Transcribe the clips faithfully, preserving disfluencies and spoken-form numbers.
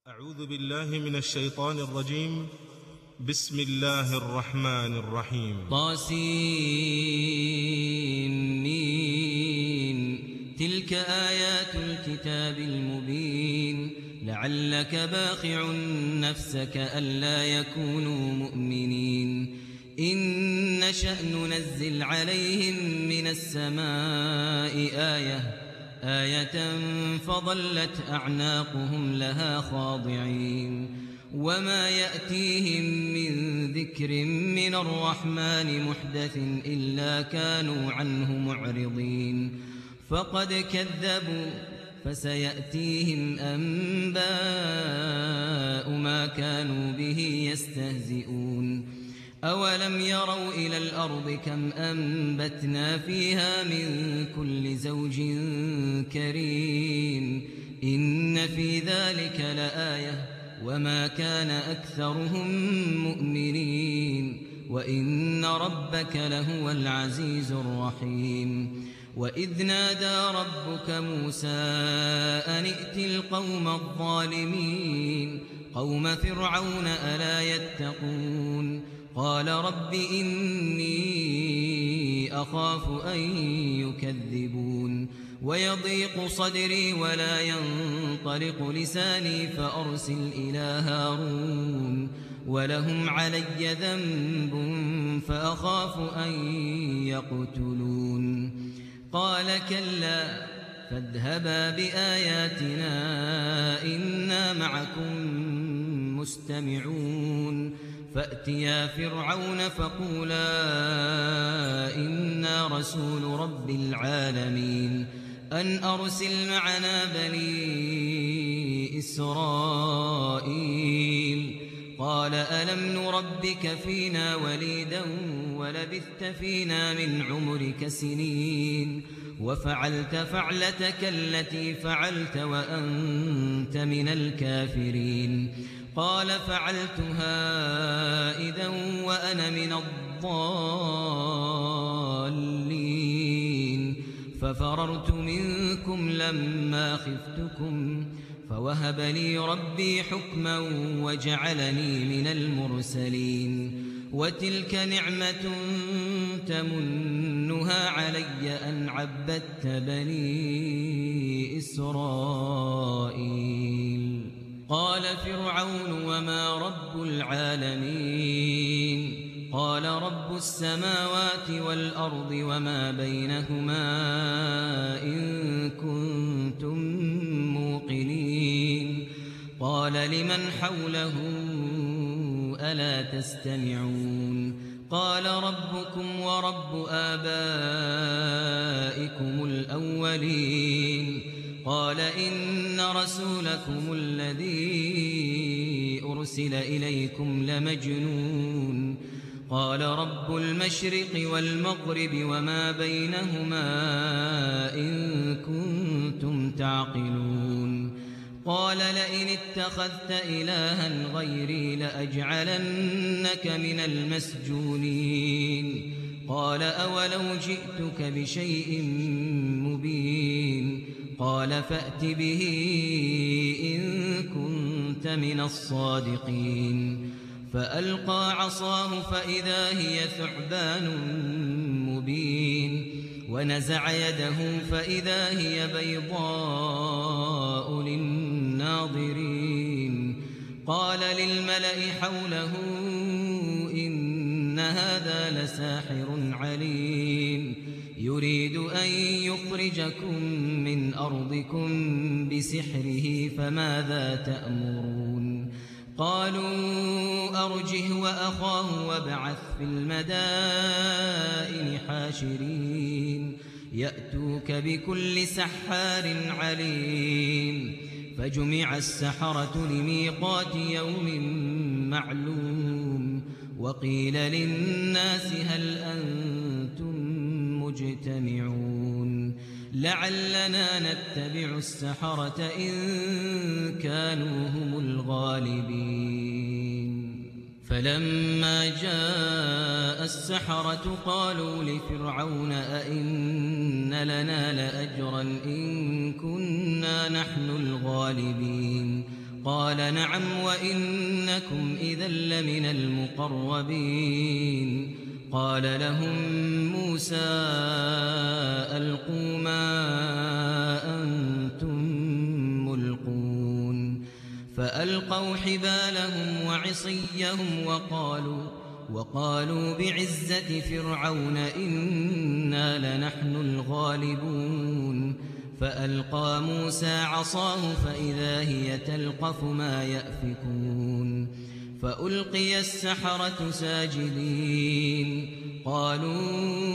أعوذ بالله من الشيطان الرجيم. بسم الله الرحمن الرحيم. طاسمين تلك آيات الكتاب المبين لعلك باخع نفسك ألا يكونوا مؤمنين إن نشأ ننزل عليهم من السماء آية آية فظلت أعناقهم لها خاضعين وما يأتيهم من ذكر من الرحمن محدث إلا كانوا عنه معرضين فقد كذبوا فسيأتيهم أنباء ما كانوا به يستهزئون أولم يروا إلى الأرض كم أنبتنا فيها من كل زوج كريم إن في ذلك لآية وما كان أكثرهم مؤمنين وإن ربك لهو العزيز الرحيم وإذ نادى ربك موسى أن ائت القوم الظالمين قوم فرعون ألا يتقون قال رب إني أخاف أن يكذبون ويضيق صدري ولا ينطلق لساني فأرسل إلى هارون ولهم علي ذنب فأخاف أن يقتلون قال كلا فاذهبا بآياتنا إنا معكم مستمعون فأتيا فرعون فقولا إنا رسول رب العالمين أن أرسل معنا بني إسرائيل قال ألم نربك فينا وليدا ولبثت فينا من عمرك سنين وفعلت فعلتك التي فعلت وأنت من الكافرين قال فعلتها إذا وأنا من الضالين ففررت منكم لما خفتكم فوهب لي ربي حكما وجعلني من المرسلين وتلك نعمة تمنها علي أن عبدت بني إسرائيل قال فرعون وما رب العالمين قال رب السماوات والأرض وما بينهما إن كنتم موقنين قال لمن حوله ألا تستمعون قال ربكم ورب آبائكم الأولين قال إن رسولكم الذي أرسل إليكم لمجنون قال رب المشرق والمغرب وما بينهما إن كنتم تعقلون قال لئن اتخذت إلها غيري لأجعلنك من المسجونين قال أولو جئتك بشيء مبين قال فأت به إن كنت من الصادقين فألقى عصاه فإذا هي ثعبان مبين ونزع يده فإذا هي بيضاء للناظرين قال للملأ حوله إن هذا لساحر عليم يريد أن يخرجكم من أرضكم بسحره فماذا تأمرون قالوا أرجه وأخاه وابعث في المدائن حاشرين يأتوك بكل سحار عليم فجمع السحرة لميقات يوم معلوم وقيل للناس هل أنتم مجتمعون لعلنا نتبع السحرة إن كانوا هم الغالبين فلما جاء السحرة قالوا لفرعون أئن لنا لأجرا إن كنا نحن الغالبين قال نعم وإنكم إذا لمن المقربين قال لهم موسى ألقوا ما أنتم ملقون فألقوا حبالهم وعصيهم وقالوا وقالوا بعزة فرعون إنا لنحن الغالبون فألقى موسى عصاه فإذا هي تلقف ما يأفكون فألقي السحرة ساجدين قالوا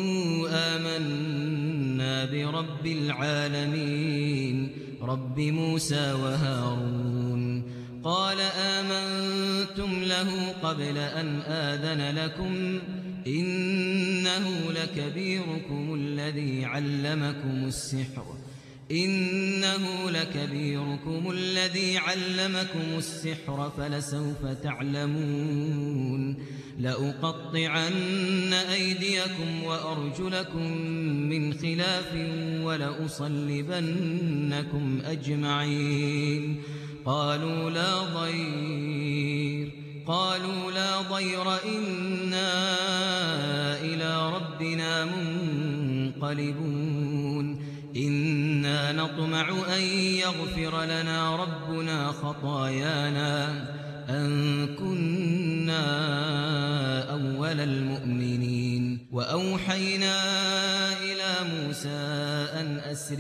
آمنا برب العالمين رب موسى وهارون قال آمنتم له قبل أن آذن لكم إنه لكبيركم الذي علمكم السحر إنه لكبيركم الذي علمكم السحر فلسوف تعلمون لأقطعن أيديكم وأرجلكم من خلاف ولأصلبنكم أجمعين قالوا لا ضير قالوا لا ضير إنا إلى ربنا منقلبون إنا نطمع أن يغفر لنا ربنا خطايانا أن كنا أول المؤمنين وأوحينا إلى موسى أن أسر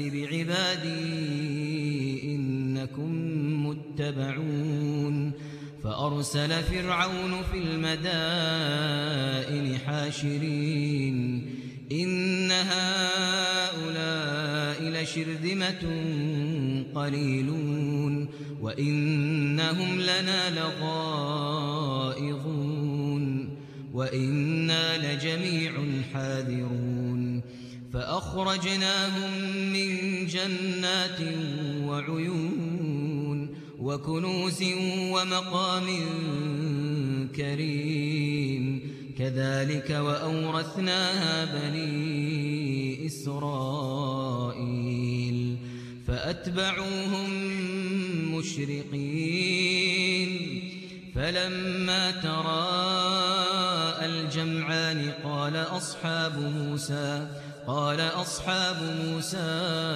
بعبادي إنكم متبعون فأرسل فرعون في المدائن حاشرين إن هؤلاء لشرذمة قليلون وإنهم لنا لغائظون وإنا لجميع حاذرون فأخرجناهم من جنات وعيون وكنوز ومقام كريم كذلك وأورثناها بني إسرائيل فأتبعوهم مشرقين فلما تراءى الجمعان قال أصحاب موسى قال أصحاب موسى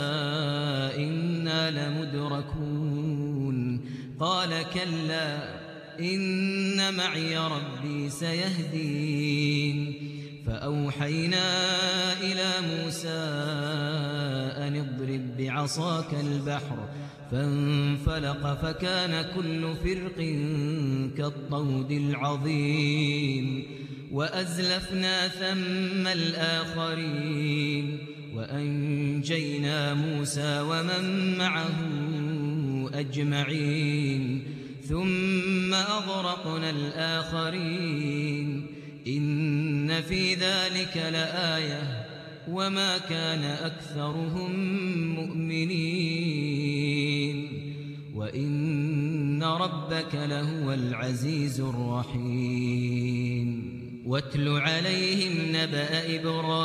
إنا لمدركون قال كلا إن معي ربي سيهدين فأوحينا إلى موسى أن اضرب بعصاك البحر فانفلق فكان كل فرق كالطود العظيم وأزلفنا ثم الآخرين وأنجينا موسى ومن معه أجمعين ثم أغرقنا الآخرين إن في ذلك لآية وما كان أكثرهم مؤمنين وإن ربك لهو العزيز الرحيم واتل عليهم نبأ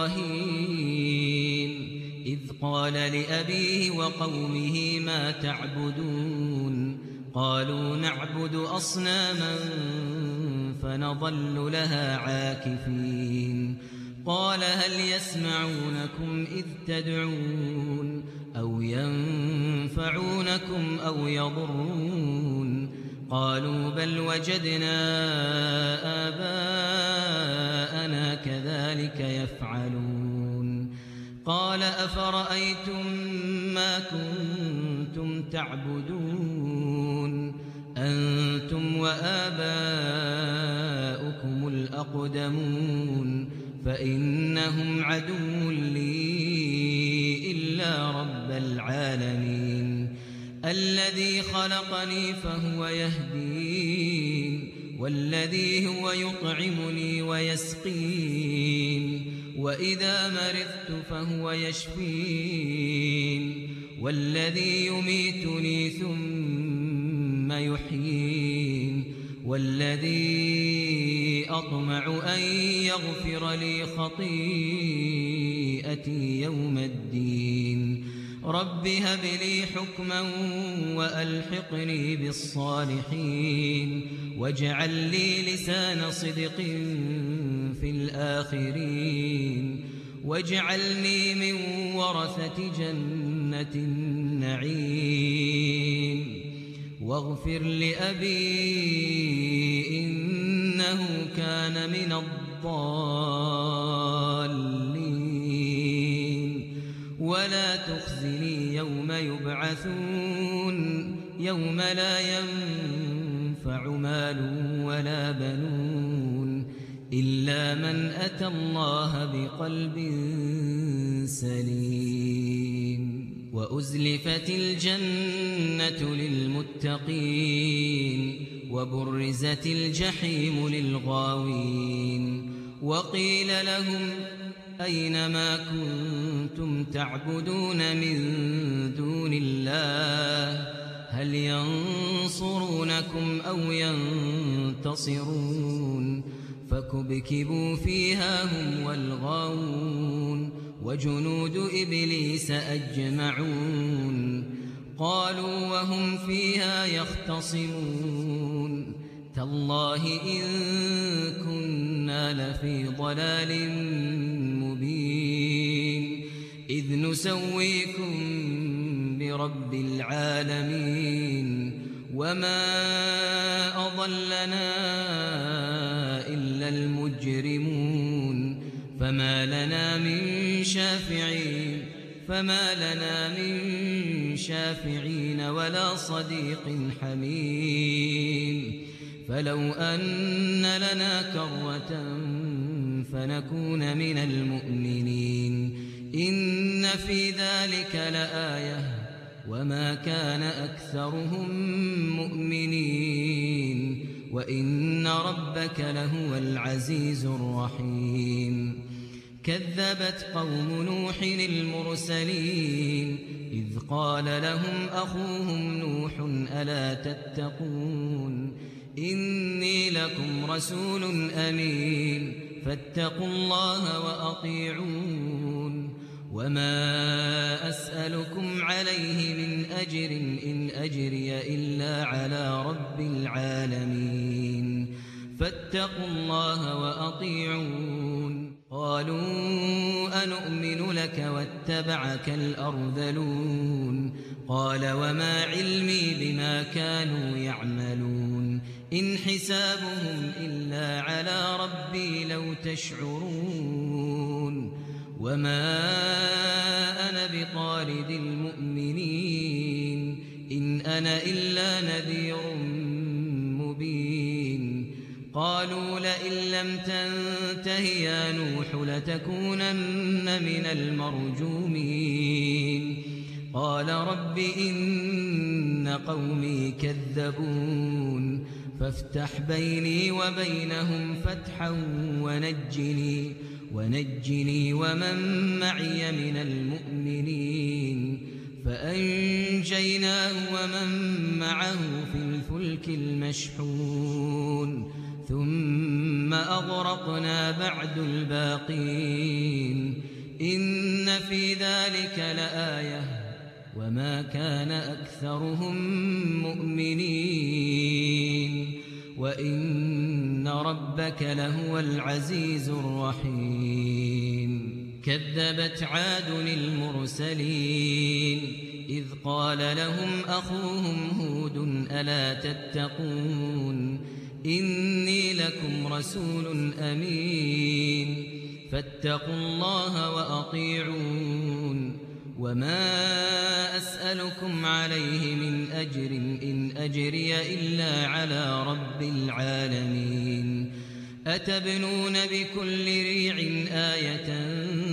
إبراهيم إذ قال لأبيه وقومه ما تعبدون قالوا نعبد أصناما فنظل لها عاكفين قال هل يسمعونكم إذ تدعون أو ينفعونكم أو يضرون قالوا بل وجدنا آباءنا كذلك يفعلون قال أفرأيتم ما كنتم تعبدون أنتم وآباؤكم الأقدمون فإنهم عدو لي إلا رب العالمين الذي خلقني فهو يهدين والذي هو يطعمني ويسقين وإذا مرضت فهو يشفين والذي يميتني ثم يحيين والذي أطمع أن يغفر لي خطيئتي يوم الدين رب هب لي حكما وألحقني بالصالحين واجعل لي لسان صدق في الآخرين واجعلني من ورثة جنة النعيم واغفر لأبي إنه كان من الضالين ولا تخزني يوم يبعثون يوم لا ينفع مال ولا بنون إلا من أتى الله بقلب سليم وأزلفت الجنة للمتقين وبرزت الجحيم للغاوين وقيل لهم أين ما كنتم تعبدون من دون الله هل ينصرونكم أو ينتصرون فكبكبوا فيها هم والغاوون وجنود إبليس أجمعون قالوا وهم فيها يختصمون تالله إن كنا لفي ضلال مبين إذ نسويكم برب العالمين وما أضلنا إلا المجرمون فما لنا من شافعين فما لنا من شافعين ولا صديق حميم فلو أن لنا كرة فنكون من المؤمنين إن في ذلك لآية وما كان أكثرهم مؤمنين وإن ربك لهو العزيز الرحيم كذبت قوم نوح المرسلين إذ قال لهم أخوهم نوح ألا تتقون إني لكم رسول أمين فاتقوا الله وأطيعون وما أسألكم عليه من أجر إن أجري إلا على رب العالمين فاتقوا الله وأطيعون قالوا أنؤمن لك واتبعك الأرذلون قال وما علمي بما كانوا يعملون إن حسابهم إلا على ربي لو تشعرون وما أنا بطارد المؤمنين إن أنا إلا نذير مبين قالوا لئن لم تنته يا نوح لتكونن من المرجومين قال رب إن قومي كذبون فافتح بيني وبينهم فتحا ونجني ونجني ومن معي من المؤمنين فأنجيناه ومن معه في الفلك المشحون ثم أغرقنا بعد الباقين إن في ذلك لآية وما كان أكثرهم مؤمنين وإن ربك لهو العزيز الرحيم كذبت عاد المرسلين إذ قال لهم أخوهم هود ألا تتقون إني لكم رسول أمين فاتقوا الله وأطيعون وما أسألكم عليه من أجر إن أجري إلا على رب العالمين أتبنون بكل ريع آية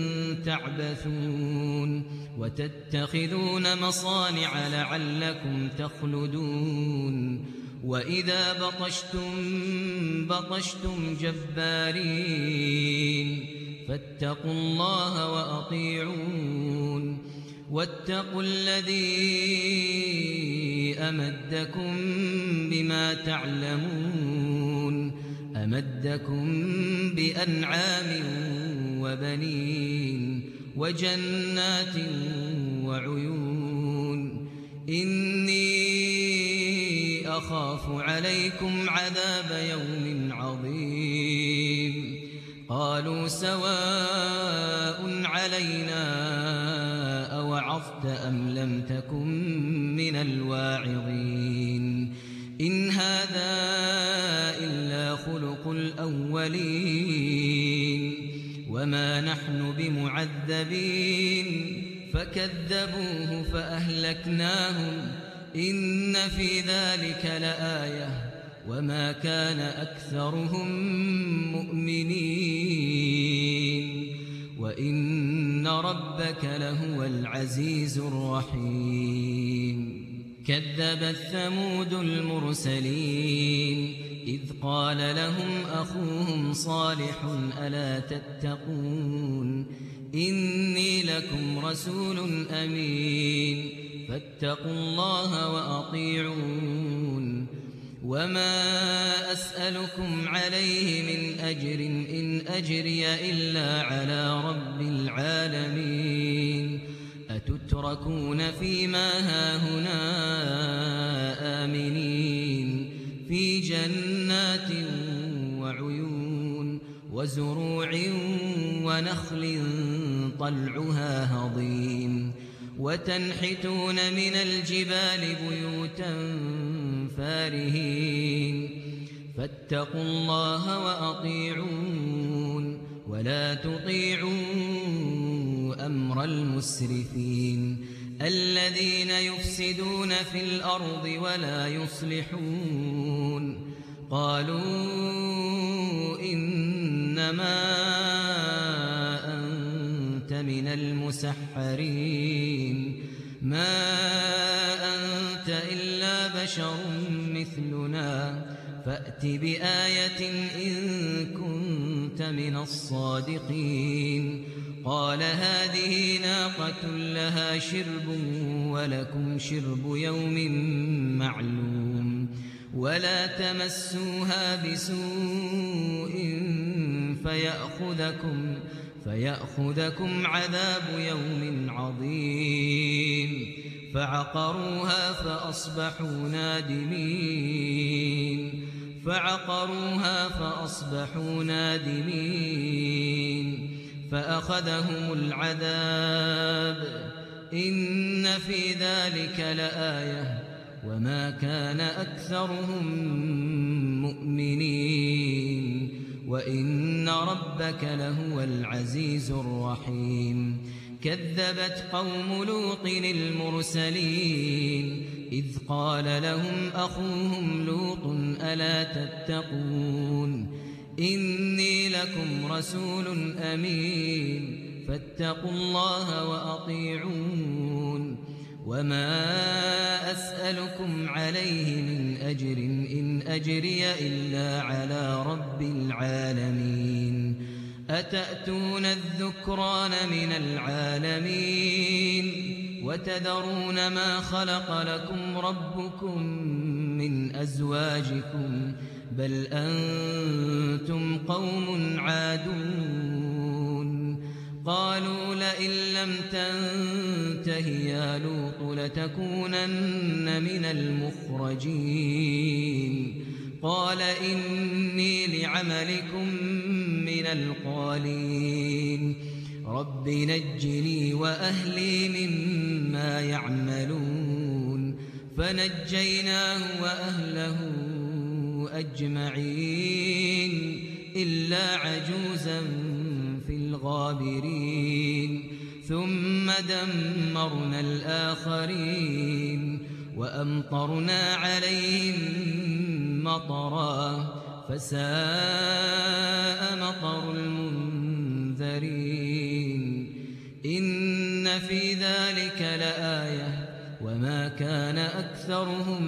تعبثون وتتخذون مصانع لعلكم تخلدون وإذا بطشتم بطشتم جبارين فاتقوا الله وأطيعون واتقوا الذي أمدكم بما تعلمون أمدكم بأنعام وبنين وجنات وعيون إني أخاف عليكم عذاب يوم عظيم قالوا سواء علينا أوعظت أم لم تكن من الواعظين إن هذا إلا خلق الأولين وما نحن بمعذبين فكذبوه فأهلكناهم إن في ذلك لآية وما كان أكثرهم مؤمنين وإن ربك لهو العزيز الرحيم كذبت ثمود المرسلين إذ قال لهم أخوهم صالح ألا تتقون إني لكم رسول أمين فاتقوا الله وأطيعون وما أسألكم عليه من أجر إن أجري إلا على رب العالمين أتتركون فيما هاهنا آمنين في جنات وعيون وزروع ونخل طلعها هضيم وتنحتون من الجبال بيوتا فارهين فاتقوا الله وأطيعون ولا تطيعوا أمر المسرفين الذين يفسدون في الأرض ولا يصلحون قالوا إنما أنت من المسحرين ما أنت إلا بشر مثلنا فأت بآية إن كنت من الصادقين قال هذه ناقة لها شرب ولكم شرب يوم معلوم ولا تمسوها بسوء فيأخذكم فيأخذكم عذاب يوم عظيم فعقروها فأصبحوا نادمين فعقروها فأصبحوا نادمين فأخذهم العذاب إن في ذلك لآية وما كان أكثرهم مؤمنين وإن ربك لهو العزيز الرحيم كذبت قوم لوط المرسلين إذ قال لهم أخوهم لوط ألا تتقون إني لكم رسول أمين فاتقوا الله وأطيعون وما أسألكم عليه من أجر إن أجري إلا على رب العالمين أتأتون الذكران من العالمين وتذرون ما خلق لكم ربكم من أزواجكم بل أنتم قوم عادون قالوا لئن لم تنته يا لوط لتكونن من المخرجين قال إني لعملكم من القالين رب نجني وأهلي مما يعملون فنجيناه وأهله أجمعين إلا عجوزا في الغابرين ثم دمرنا الآخرين وأمطرنا عليهم مطرا فساء مطر المنذرين إن في ذلك لآية وما كان أكثرهم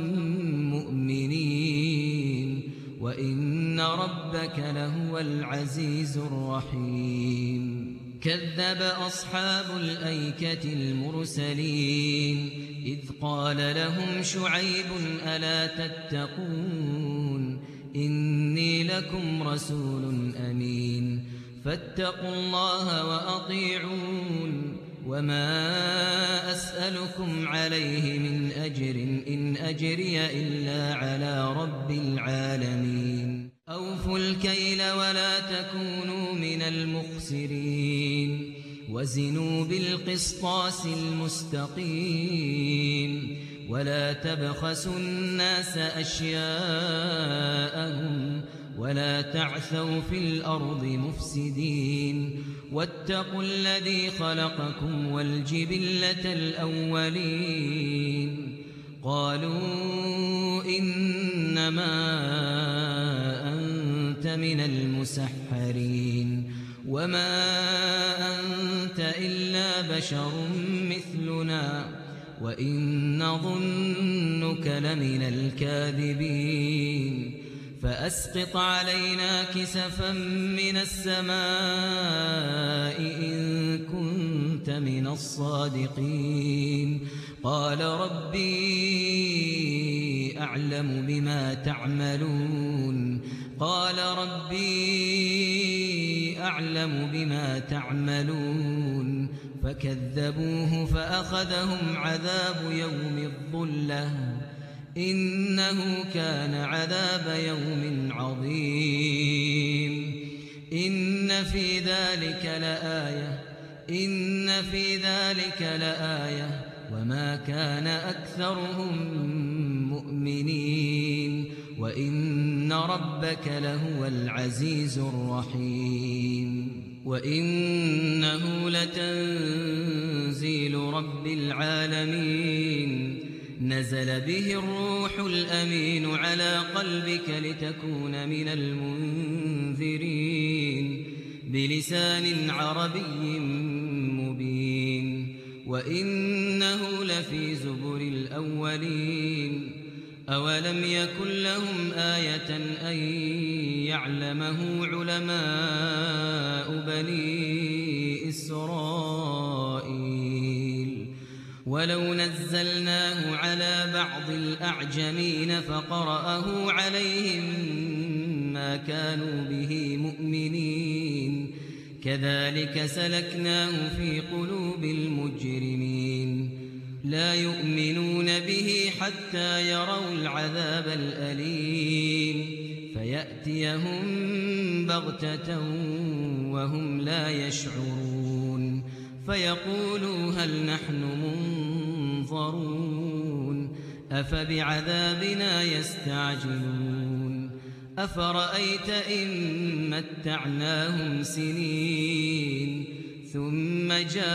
مؤمنين وإن ربك لهو العزيز الرحيم كذب أصحاب الأيكة المرسلين إذ قال لهم شعيب ألا تتقون إني لكم رسول أمين فاتقوا الله وأطيعون وما أسألكم عليه من أجر إن أجري إلا على رب العالمين أوفوا الكيل ولا تكونوا من المخسرين وزنوا بالقسطاس المستقيم ولا تبخسوا الناس أشياءهم ولا تعثوا في الأرض مفسدين واتقوا الذي خلقكم والجبلة الأولين قالوا إنما أنت من المسحرين وما أنت إلا بشر مثلنا وإن نظنك لمن الكاذبين فأسقط علينا كسفا من السماء إن كنت من الصادقين قال ربي أعلم بما تعملون قال ربي أعلم بما تعملون فكذبوه فأخذهم عذاب يوم الظلة إنه كان عذاب يوم عظيم إن في ذلك لآية إن في ذلك لآية وما كان أكثرهم مؤمنين وإن ربك لهو العزيز الرحيم وإنه لتنزيل رب العالمين نزل به الروح الأمين على قلبك لتكون من المنذرين بلسان عربي مبين وإنه لفي زبر الأولين أولم يكن لهم آية أن يعلمه علماء بني إسرائيل ولو نزلناه على بعض الأعجمين فقرأه عليهم ما كانوا به مؤمنين كذلك سلكناه في قلوب المجرمين لا يؤمنون به حتى يروا العذاب الأليم فيأتيهم بغتة وهم لا يشعرون فيقولوا هل نحن منظرون أفبعذابنا يستعجلون أفرأيت إن متعناهم سنين ثم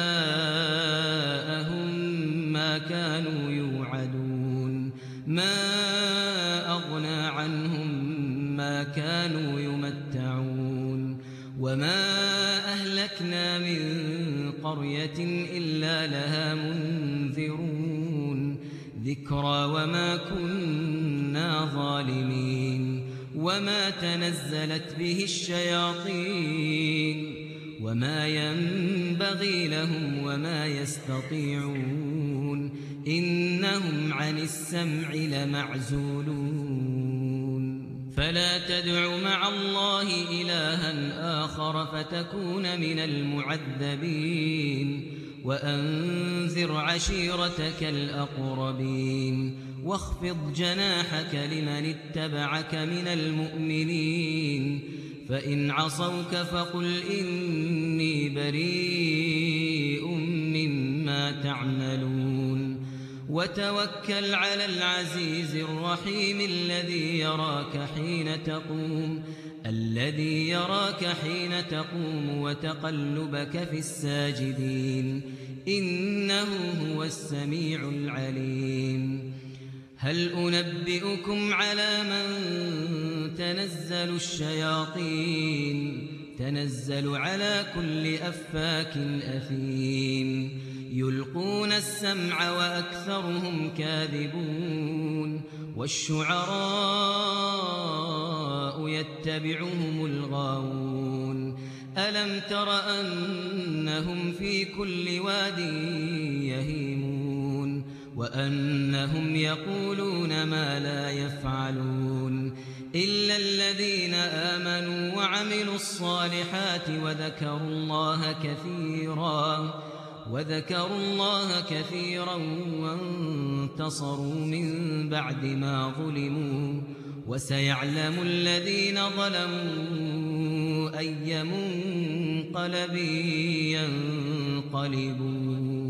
جاءهم ما كانوا يوعدون ما أغنى عنهم ما كانوا يمتعون وما أهلكنا من قرية إلا لها منذرون ذكرى وما كنا ظالمين وما تنزلت به الشياطين وما ينبغي لهم وما يستطيعون إنهم عن السمع لمعزولون فلا تدع مع الله إلها آخر فتكون من المعذبين وأنذر عشيرتك الأقربين واخفض جناحك لمن اتبعك من المؤمنين فإن عصوك فقل إني بريء مما تعملون وتوكل على العزيز الرحيم الذي يراك حين تقوم الذي يراك حين تقوم وتقلبك في الساجدين إنه هو السميع العليم هل أنبئكم على من تنزل الشياطين تنزل على كل أفاك أثيم يلقون السمع وأكثرهم كاذبون والشعراء يتبعهم الغاوون ألم تر أنهم في كل واد يهيمون وأنهم يقولون ما لا يفعلون إلا الذين آمنوا وعملوا الصالحات وذكروا الله كثيرا وذكروا الله كثيرا وانتصروا من بعد ما ظلموا وسيعلم الذين ظلموا أي منقلب ينقلبون